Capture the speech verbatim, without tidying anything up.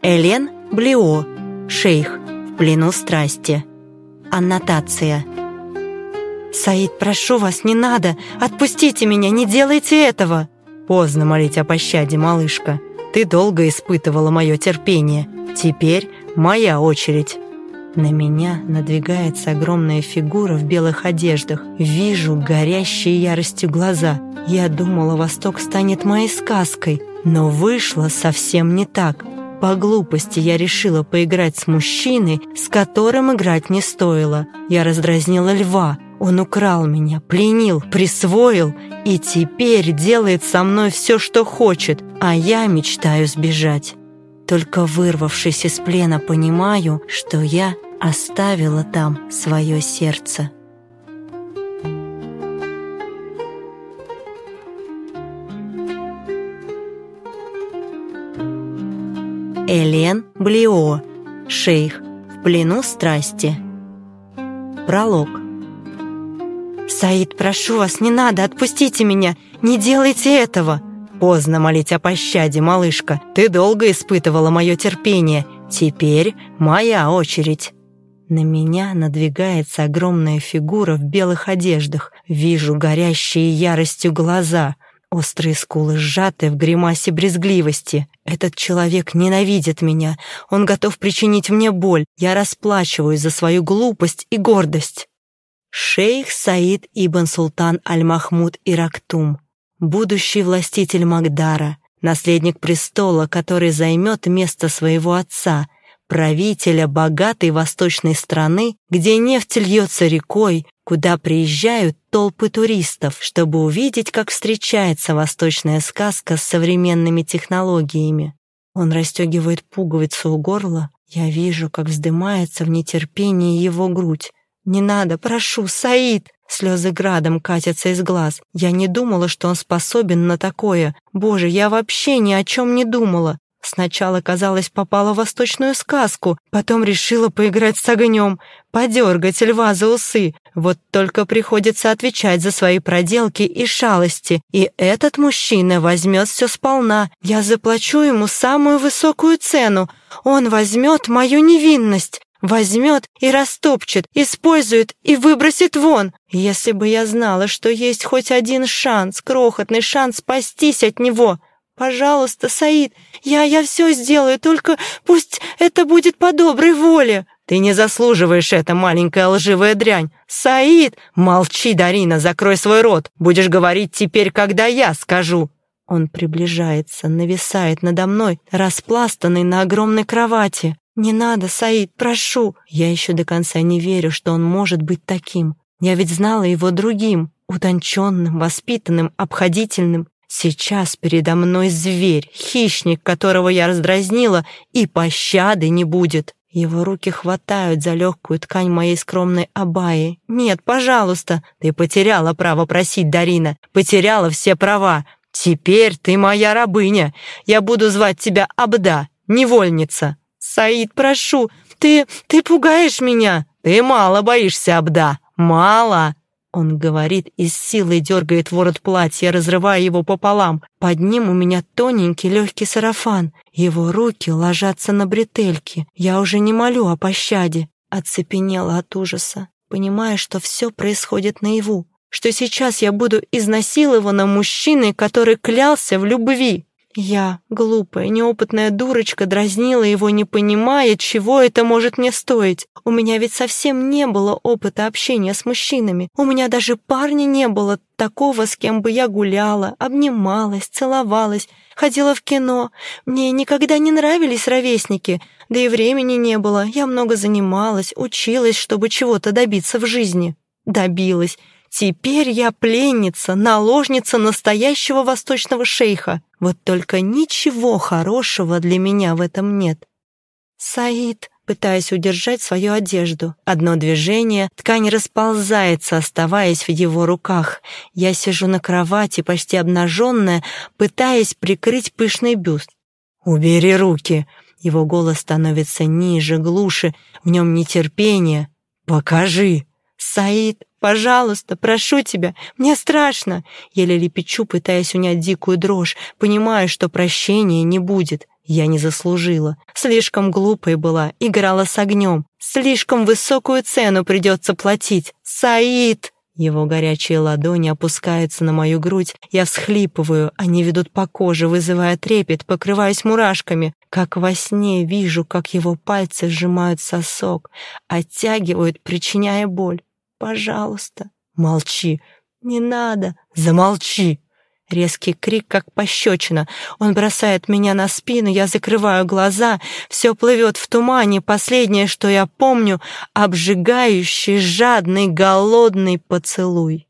Элен Блио. Шейх в плену страсти. Аннотация. «Саид, прошу вас, не надо! Отпустите меня, не делайте этого!» «Поздно молить о пощаде, малышка. Ты долго испытывала мое терпение. Теперь моя очередь». На меня надвигается огромная фигура в белых одеждах. Вижу горящие яростью глаза. Я думала, Восток станет моей сказкой, но вышло совсем не так. По глупости я решила поиграть с мужчиной, с которым играть не стоило. Я раздразнила льва. Он украл меня, пленил, присвоил и теперь делает со мной все, что хочет, а я мечтаю сбежать. Только вырвавшись из плена, понимаю, что я оставила там свое сердце. Элен Блио. Шейх в плену страсти. Пролог. «Саид, прошу вас, не надо, отпустите меня! Не делайте этого!» «Поздно молить о пощаде, малышка. Ты долго испытывала мое терпение. Теперь моя очередь». На меня надвигается огромная фигура в белых одеждах. Вижу горящие яростью глаза, острые скулы сжаты в гримасе брезгливости. Этот человек ненавидит меня. Он готов причинить мне боль. Я расплачиваюсь за свою глупость и гордость. Шейх Саид ибн Султан аль-Махмуд Ирактум, будущий властитель Магдара, наследник престола, который займет место своего отца, правителя богатой восточной страны, где нефть льется рекой, куда приезжают толпы туристов, чтобы увидеть, как встречается восточная сказка с современными технологиями. Он расстегивает пуговицу у горла. Я вижу, как вздымается в нетерпении его грудь. «Не надо, прошу, Саид!» Слезы градом катятся из глаз. Я не думала, что он способен на такое. Боже, я вообще ни о чем не думала. Сначала, казалось, попала в восточную сказку, потом решила поиграть с огнем, подергать льва за усы. Вот только приходится отвечать за свои проделки и шалости. И этот мужчина возьмет все сполна. Я заплачу ему самую высокую цену. Он возьмет мою невинность. Возьмет и растопчет, использует и выбросит вон. Если бы я знала, что есть хоть один шанс, крохотный шанс спастись от него. Пожалуйста, Саид, я, я все сделаю, только пусть это будет по доброй воле. Ты не заслуживаешь это, маленькая лживая дрянь. Саид! Молчи, Дарина, закрой свой рот. Будешь говорить теперь, когда я скажу. Он приближается, нависает надо мной, распластанный на огромной кровати. «Не надо, Саид, прошу!» Я еще до конца не верю, что он может быть таким. Я ведь знала его другим, утонченным, воспитанным, обходительным. Сейчас передо мной зверь, хищник, которого я раздразнила, и пощады не будет. Его руки хватают за легкую ткань моей скромной абайи. «Нет, пожалуйста!» «Ты потеряла право просить, Дарина, потеряла все права. Теперь ты моя рабыня. Я буду звать тебя Абда, невольница». «Саид, прошу, ты, ты пугаешь меня!» «Ты мало боишься, Абда, мало!» Он говорит и с силой дергает ворот платья, разрывая его пополам. Под ним у меня тоненький легкий сарафан. Его руки ложатся на бретельки. Я уже не молю о пощаде. Оцепенела от ужаса, понимая, что все происходит наяву, что сейчас я буду изнасилована мужчиной, который клялся в любви. Я, глупая, неопытная дурочка, дразнила его, не понимая, чего это может мне стоить. У меня ведь совсем не было опыта общения с мужчинами. У меня даже парня не было такого, с кем бы я гуляла, обнималась, целовалась, ходила в кино. Мне никогда не нравились ровесники, да и времени не было. Я много занималась, училась, чтобы чего-то добиться в жизни. Добилась. Теперь я пленница, наложница настоящего восточного шейха. Вот только ничего хорошего для меня в этом нет. Саид, пытаясь удержать свою одежду. Одно движение, ткань расползается, оставаясь в его руках. Я сижу на кровати, почти обнаженная, пытаясь прикрыть пышный бюст. «Убери руки!» Его голос становится ниже, глуше, в нем нетерпение. «Покажи!» «Саид, пожалуйста, прошу тебя, мне страшно!» Еле лепечу, пытаясь унять дикую дрожь, понимая, что прощения не будет. Я не заслужила. Слишком глупой была, играла с огнем. Слишком высокую цену придется платить. Саид! Его горячие ладони опускаются на мою грудь. Я всхлипываю, они ведут по коже, вызывая трепет, покрываюсь мурашками. Как во сне вижу, как его пальцы сжимают сосок, оттягивают, причиняя боль. «Пожалуйста, молчи, не надо, замолчи!» Резкий крик, как пощечина. Он бросает меня на спину, я закрываю глаза, все плывет в тумане. Последнее, что я помню — обжигающий, жадный, голодный поцелуй.